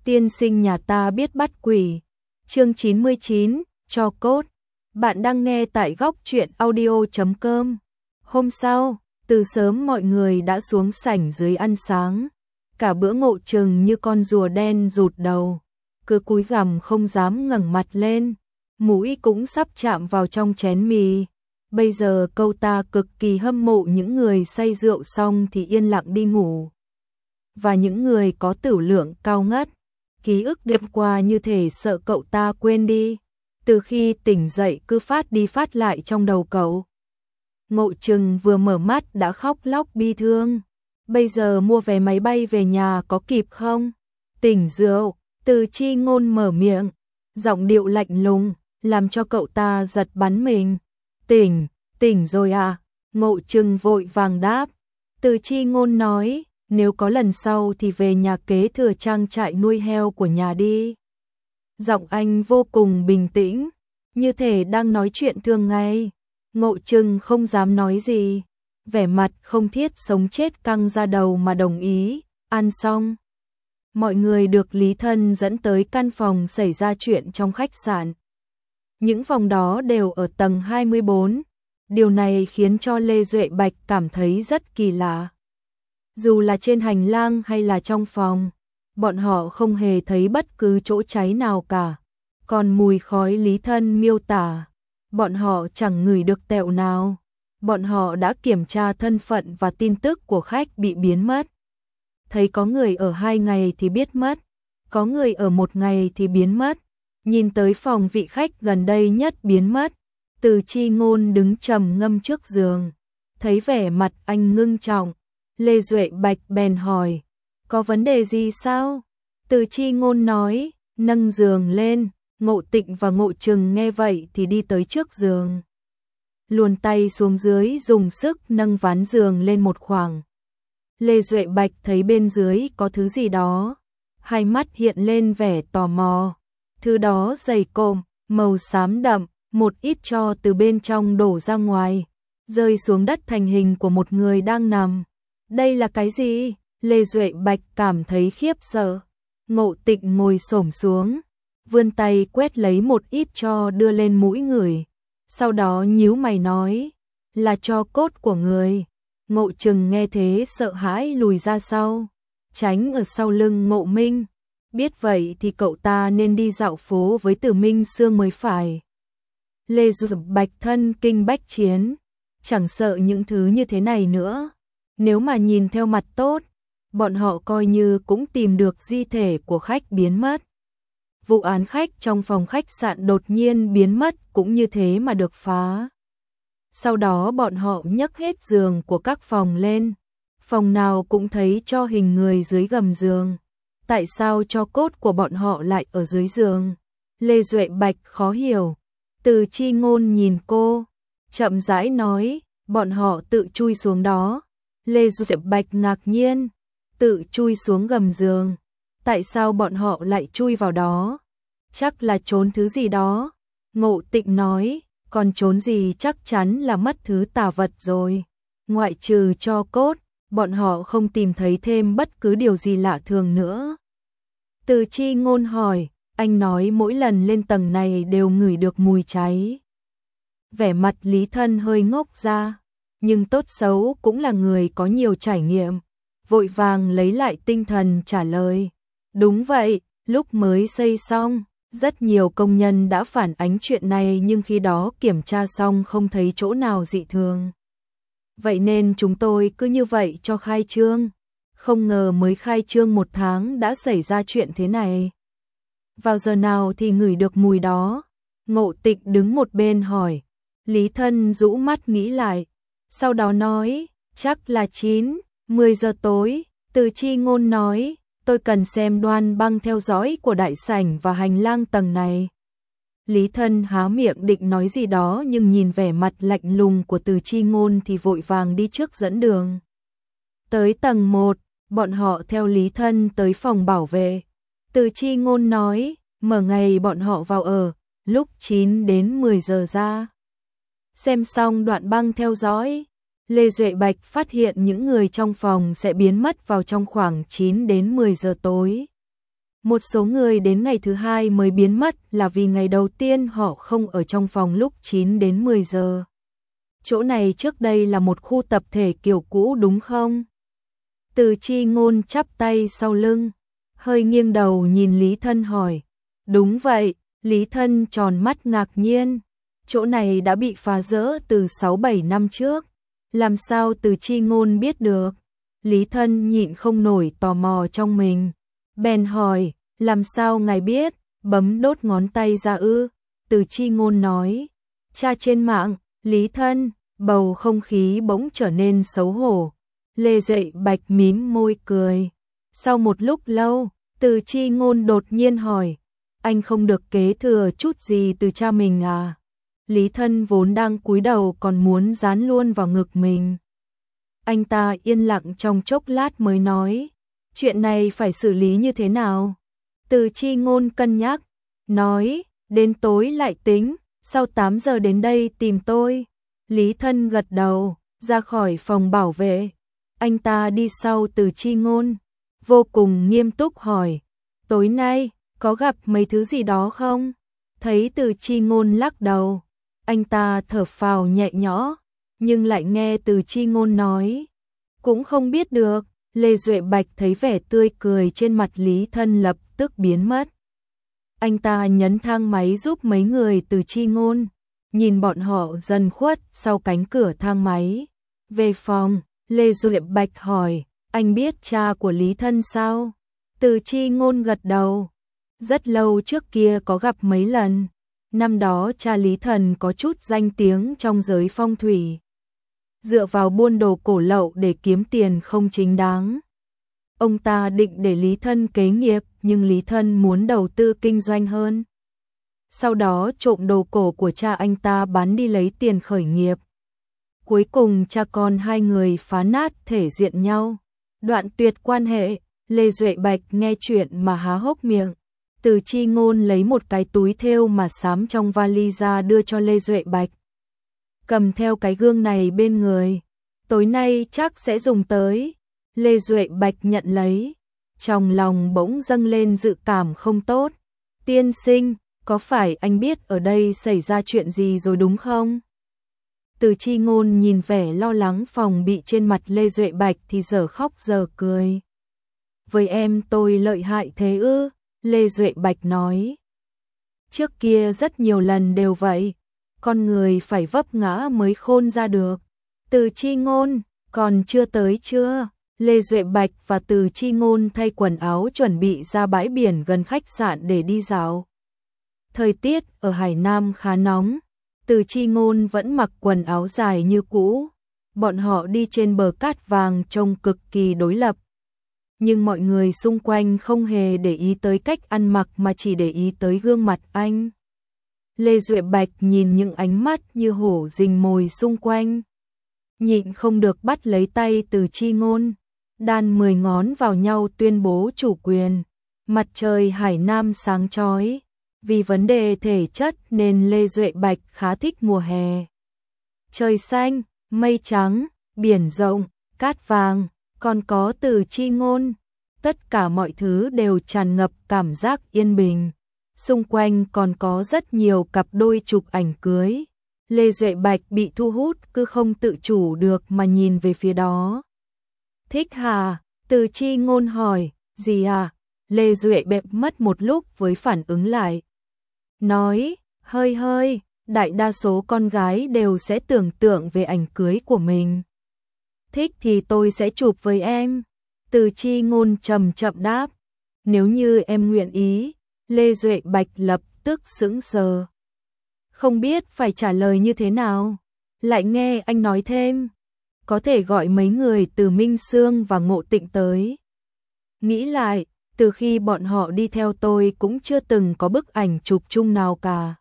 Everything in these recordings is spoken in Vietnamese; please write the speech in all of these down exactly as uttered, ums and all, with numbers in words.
Tiên sinh nhà ta biết bắt quỷ. Chương chín mươi chín, cho cốt. Bạn đang nghe tại góc truyện audio chấm com. Hôm sau, từ sớm mọi người đã xuống sảnh dưới ăn sáng. Cả bữa Ngộ Trừng như con rùa đen rụt đầu, cứ cúi gằm không dám ngẩng mặt lên, mũi cũng sắp chạm vào trong chén mì. Bây giờ câu ta cực kỳ hâm mộ những người say rượu xong thì yên lặng đi ngủ, và những người có tửu lượng cao ngất. Ký ức đêm qua như thể sợ cậu ta quên đi, từ khi tỉnh dậy cứ phát đi phát lại trong đầu cậu. Ngộ Trừng vừa mở mắt đã khóc lóc bi thương. Bây giờ mua vé máy bay về nhà có kịp không? Tỉnh rượu, Từ Chi Ngôn mở miệng, giọng điệu lạnh lùng, làm cho cậu ta giật bắn mình. Tỉnh, tỉnh rồi à? Ngộ Trừng vội vàng đáp. Từ Chi Ngôn nói, nếu có lần sau thì về nhà kế thừa trang trại nuôi heo của nhà đi. Giọng anh vô cùng bình tĩnh, như thể đang nói chuyện thường ngày. Ngộ Trừng không dám nói gì, vẻ mặt không thiết sống chết căng ra đầu mà đồng ý. Ăn xong, mọi người được Lý Thân dẫn tới căn phòng xảy ra chuyện trong khách sạn. Những phòng đó đều ở tầng hai mươi bốn. Điều này khiến cho Lê Duệ Bạch cảm thấy rất kỳ lạ. Dù là trên hành lang hay là trong phòng, bọn họ không hề thấy bất cứ chỗ cháy nào cả. Còn mùi khói Lý Thân miêu tả, bọn họ chẳng ngửi được tẹo nào. Bọn họ đã kiểm tra thân phận và tin tức của khách bị biến mất. Thấy có người ở hai ngày thì biết mất, có người ở một ngày thì biến mất. Nhìn tới phòng vị khách gần đây nhất biến mất, Từ Chi Ngôn đứng trầm ngâm trước giường. Thấy vẻ mặt anh ngưng trọng, Lê Duệ Bạch bèn hỏi, có vấn đề gì sao? Từ Chi Ngôn nói, nâng giường lên. Ngộ Tịnh và Ngộ Trừng nghe vậy thì đi tới trước giường, luồn tay xuống dưới dùng sức nâng ván giường lên một khoảng. Lê Duệ Bạch thấy bên dưới có thứ gì đó, hai mắt hiện lên vẻ tò mò. Thứ đó dày cộm, màu xám đậm, một ít tro từ bên trong đổ ra ngoài, rơi xuống đất thành hình của một người đang nằm. Đây là cái gì? Lê Duệ Bạch cảm thấy khiếp sợ. Ngộ Tịnh ngồi xổm xuống, vươn tay quét lấy một ít tro đưa lên mũi người. Sau đó nhíu mày nói, là tro cốt của người. Ngộ Trừng nghe thế sợ hãi lùi ra sau, tránh ở sau lưng Ngộ Minh. Biết vậy thì cậu ta nên đi dạo phố với Tử Minh Sương mới phải. Lê Duệ Bạch thân kinh bách chiến, chẳng sợ những thứ như thế này nữa. Nếu mà nhìn theo mặt tốt, bọn họ coi như cũng tìm được di thể của khách biến mất. Vụ án khách trong phòng khách sạn đột nhiên biến mất cũng như thế mà được phá. Sau đó bọn họ nhấc hết giường của các phòng lên, phòng nào cũng thấy cho hình người dưới gầm giường. Tại sao cho cốt của bọn họ lại ở dưới giường? Lê Duệ Bạch khó hiểu. Từ Chi Ngôn nhìn cô, chậm rãi nói, bọn họ tự chui xuống đó. Lê Duệ Bạch ngạc nhiên, tự chui xuống gầm giường. Tại sao bọn họ lại chui vào đó? Chắc là trốn thứ gì đó. Ngộ Tịnh nói, còn trốn gì chắc chắn là mất thứ tà vật rồi. Ngoại trừ cho cốt, bọn họ không tìm thấy thêm bất cứ điều gì lạ thường nữa. Từ Chi Ngôn hỏi, anh nói mỗi lần lên tầng này đều ngửi được mùi cháy. Vẻ mặt Lý Thân hơi ngốc ra, nhưng tốt xấu cũng là người có nhiều trải nghiệm. Vội vàng lấy lại tinh thần trả lời, đúng vậy, lúc mới xây xong, rất nhiều công nhân đã phản ánh chuyện này nhưng khi đó kiểm tra xong không thấy chỗ nào dị thường. Vậy nên chúng tôi cứ như vậy cho khai trương. Không ngờ mới khai trương một tháng đã xảy ra chuyện thế này. Vào giờ nào thì ngửi được mùi đó? Ngộ Tịnh đứng một bên hỏi. Lý Thân rũ mắt nghĩ lại, sau đó nói, chắc là chín, mười giờ tối. Từ Chi Ngôn nói, tôi cần xem đoan băng theo dõi của đại sảnh và hành lang tầng này. Lý Thân há miệng định nói gì đó nhưng nhìn vẻ mặt lạnh lùng của Từ Chi Ngôn thì vội vàng đi trước dẫn đường. Tới tầng một, bọn họ theo Lý Thân tới phòng bảo vệ. Từ Chi Ngôn nói, mở ngày bọn họ vào ở, lúc chín đến mười giờ ra. Xem xong đoạn băng theo dõi, Lê Duệ Bạch phát hiện những người trong phòng sẽ biến mất vào trong khoảng chín đến mười giờ tối. Một số người đến ngày thứ hai mới biến mất là vì ngày đầu tiên họ không ở trong phòng lúc chín đến mười giờ. Chỗ này trước đây là một khu tập thể kiểu cũ đúng không? Từ Chi Ngôn chắp tay sau lưng, hơi nghiêng đầu nhìn Lý Thân hỏi. Đúng vậy, Lý Thân tròn mắt ngạc nhiên. Chỗ này đã bị phá rỡ từ sáu bảy năm trước. Làm sao Từ Chi Ngôn biết được? Lý Thân nhịn không nổi tò mò trong mình. Bèn hỏi, làm sao ngài biết? Bấm đốt ngón tay ra ư? Từ Chi Ngôn nói. Tra trên mạng. Lý Thân, bầu không khí bỗng trở nên xấu hổ. Lê Duệ Bạch mím môi cười. Sau một lúc lâu, Từ Chi Ngôn đột nhiên hỏi, anh không được kế thừa chút gì từ cha mình à? Lý Thân vốn đang cúi đầu còn muốn dán luôn vào ngực mình. Anh ta yên lặng trong chốc lát mới nói, chuyện này phải xử lý như thế nào? Từ Chi Ngôn cân nhắc, nói, đến tối lại tính, sau tám giờ đến đây tìm tôi. Lý Thân gật đầu, ra khỏi phòng bảo vệ. Anh ta đi sau Từ Chi Ngôn, vô cùng nghiêm túc hỏi, tối nay có gặp mấy thứ gì đó không? Thấy Từ Chi Ngôn lắc đầu, anh ta thở phào nhẹ nhõm, nhưng lại nghe Từ Chi Ngôn nói, cũng không biết được. Lê Duệ Bạch thấy vẻ tươi cười trên mặt Lý Thân lập tức biến mất. Anh ta nhấn thang máy giúp mấy người Từ Chi Ngôn, nhìn bọn họ dần khuất sau cánh cửa thang máy. Về phòng, Lê Duệ Bạch hỏi, anh biết cha của Lý Thân sao? Từ Chi Ngôn gật đầu. Rất lâu trước kia có gặp mấy lần. Năm đó cha Lý Thần có chút danh tiếng trong giới phong thủy. Dựa vào buôn đồ cổ lậu để kiếm tiền không chính đáng. Ông ta định để Lý Thân kế nghiệp, nhưng Lý Thân muốn đầu tư kinh doanh hơn. Sau đó trộm đồ cổ của cha anh ta bán đi lấy tiền khởi nghiệp. Cuối cùng cha con hai người phá nát thể diện nhau, đoạn tuyệt quan hệ. Lê Duệ Bạch nghe chuyện mà há hốc miệng. Từ Chi Ngôn lấy một cái túi thêu mà xám trong vali ra đưa cho Lê Duệ Bạch. Cầm theo cái gương này bên người, tối nay chắc sẽ dùng tới. Lê Duệ Bạch nhận lấy, trong lòng bỗng dâng lên dự cảm không tốt. Tiên sinh, có phải anh biết ở đây xảy ra chuyện gì rồi đúng không? Từ Chi Ngôn nhìn vẻ lo lắng phòng bị trên mặt Lê Duệ Bạch thì giờ khóc giờ cười. Với em tôi lợi hại thế ư? Lê Duệ Bạch nói. Trước kia rất nhiều lần đều vậy, con người phải vấp ngã mới khôn ra được. Từ Chi Ngôn, còn chưa tới chưa? Lê Duệ Bạch và Từ Chi Ngôn thay quần áo chuẩn bị ra bãi biển gần khách sạn để đi dạo. Thời tiết ở Hải Nam khá nóng, Từ Chi Ngôn vẫn mặc quần áo dài như cũ. Bọn họ đi trên bờ cát vàng trông cực kỳ đối lập. Nhưng mọi người xung quanh không hề để ý tới cách ăn mặc mà chỉ để ý tới gương mặt anh. Lê Duệ Bạch nhìn những ánh mắt như hổ rình mồi xung quanh, nhịn không được bắt lấy tay Từ Chi Ngôn, đan mười ngón vào nhau tuyên bố chủ quyền. Mặt trời Hải Nam sáng chói, vì vấn đề thể chất nên Lê Duệ Bạch khá thích mùa hè. Trời xanh, mây trắng, biển rộng, cát vàng, còn có Từ Chi Ngôn, tất cả mọi thứ đều tràn ngập cảm giác yên bình. Xung quanh còn có rất nhiều cặp đôi chụp ảnh cưới. Lê Duệ Bạch bị thu hút cứ không tự chủ được mà nhìn về phía đó. Thích hả? Từ Chi Ngôn hỏi. Gì à? Lê Duệ Bạch mất một lúc với phản ứng lại. Nói, hơi hơi, đại đa số con gái đều sẽ tưởng tượng về ảnh cưới của mình. Thích thì tôi sẽ chụp với em. Từ Chi Ngôn chậm chậm đáp. Nếu như em nguyện ý. Lê Duệ Bạch lập tức sững sờ. Không biết phải trả lời như thế nào. Lại nghe anh nói thêm. Có thể gọi mấy người từ Minh Sương và Ngộ Tịnh tới. Nghĩ lại, từ khi bọn họ đi theo tôi cũng chưa từng có bức ảnh chụp chung nào cả.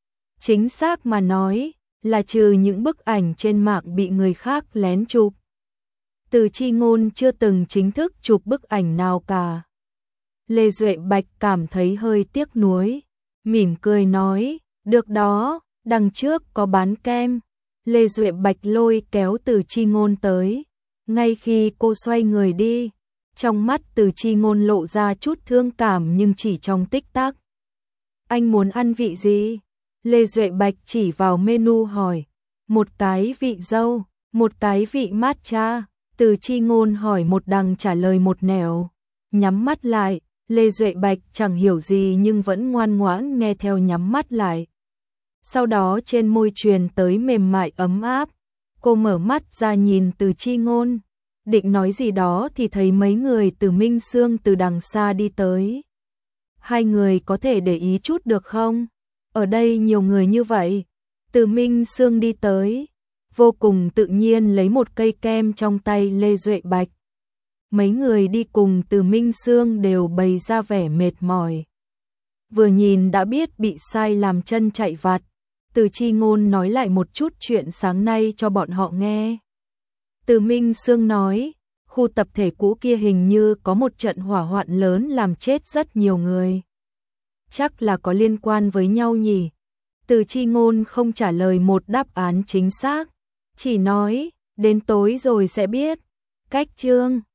Chính xác mà nói, là trừ những bức ảnh trên mạng bị người khác lén chụp. Từ Chi Ngôn chưa từng chính thức chụp bức ảnh nào cả. Lê Duệ Bạch cảm thấy hơi tiếc nuối, mỉm cười nói, được đó, đằng trước có bán kem. Lê Duệ Bạch lôi kéo Từ Chi Ngôn tới, ngay khi cô xoay người đi, Trong mắt Từ Chi Ngôn lộ ra chút thương cảm nhưng chỉ trong tích tắc. Anh muốn ăn vị gì? Lê Duệ Bạch chỉ vào menu hỏi. Một cái vị dâu, một cái vị matcha. Từ Chi Ngôn hỏi một đằng trả lời một nẻo. Nhắm mắt lại, Lê Duệ Bạch chẳng hiểu gì nhưng vẫn ngoan ngoãn nghe theo nhắm mắt lại. Sau đó trên môi truyền tới mềm mại ấm áp. Cô mở mắt ra nhìn Từ Chi Ngôn. Định nói gì đó thì thấy mấy người từ Minh Sương từ đằng xa đi tới. Hai người có thể để ý chút được không? Ở đây nhiều người như vậy. Từ Minh Sương đi tới, vô cùng tự nhiên lấy một cây kem trong tay Lê Duệ Bạch. Mấy người đi cùng Từ Minh Sương đều bày ra vẻ mệt mỏi. Vừa nhìn đã biết bị sai làm chân chạy vặt. Từ Chi Ngôn nói lại một chút chuyện sáng nay cho bọn họ nghe. Từ Minh Sương nói, khu tập thể cũ kia hình như có một trận hỏa hoạn lớn làm chết rất nhiều người. Chắc là có liên quan với nhau nhỉ? Từ Chi Ngôn không trả lời một đáp án chính xác, chỉ nói, đến tối rồi sẽ biết. Cách chương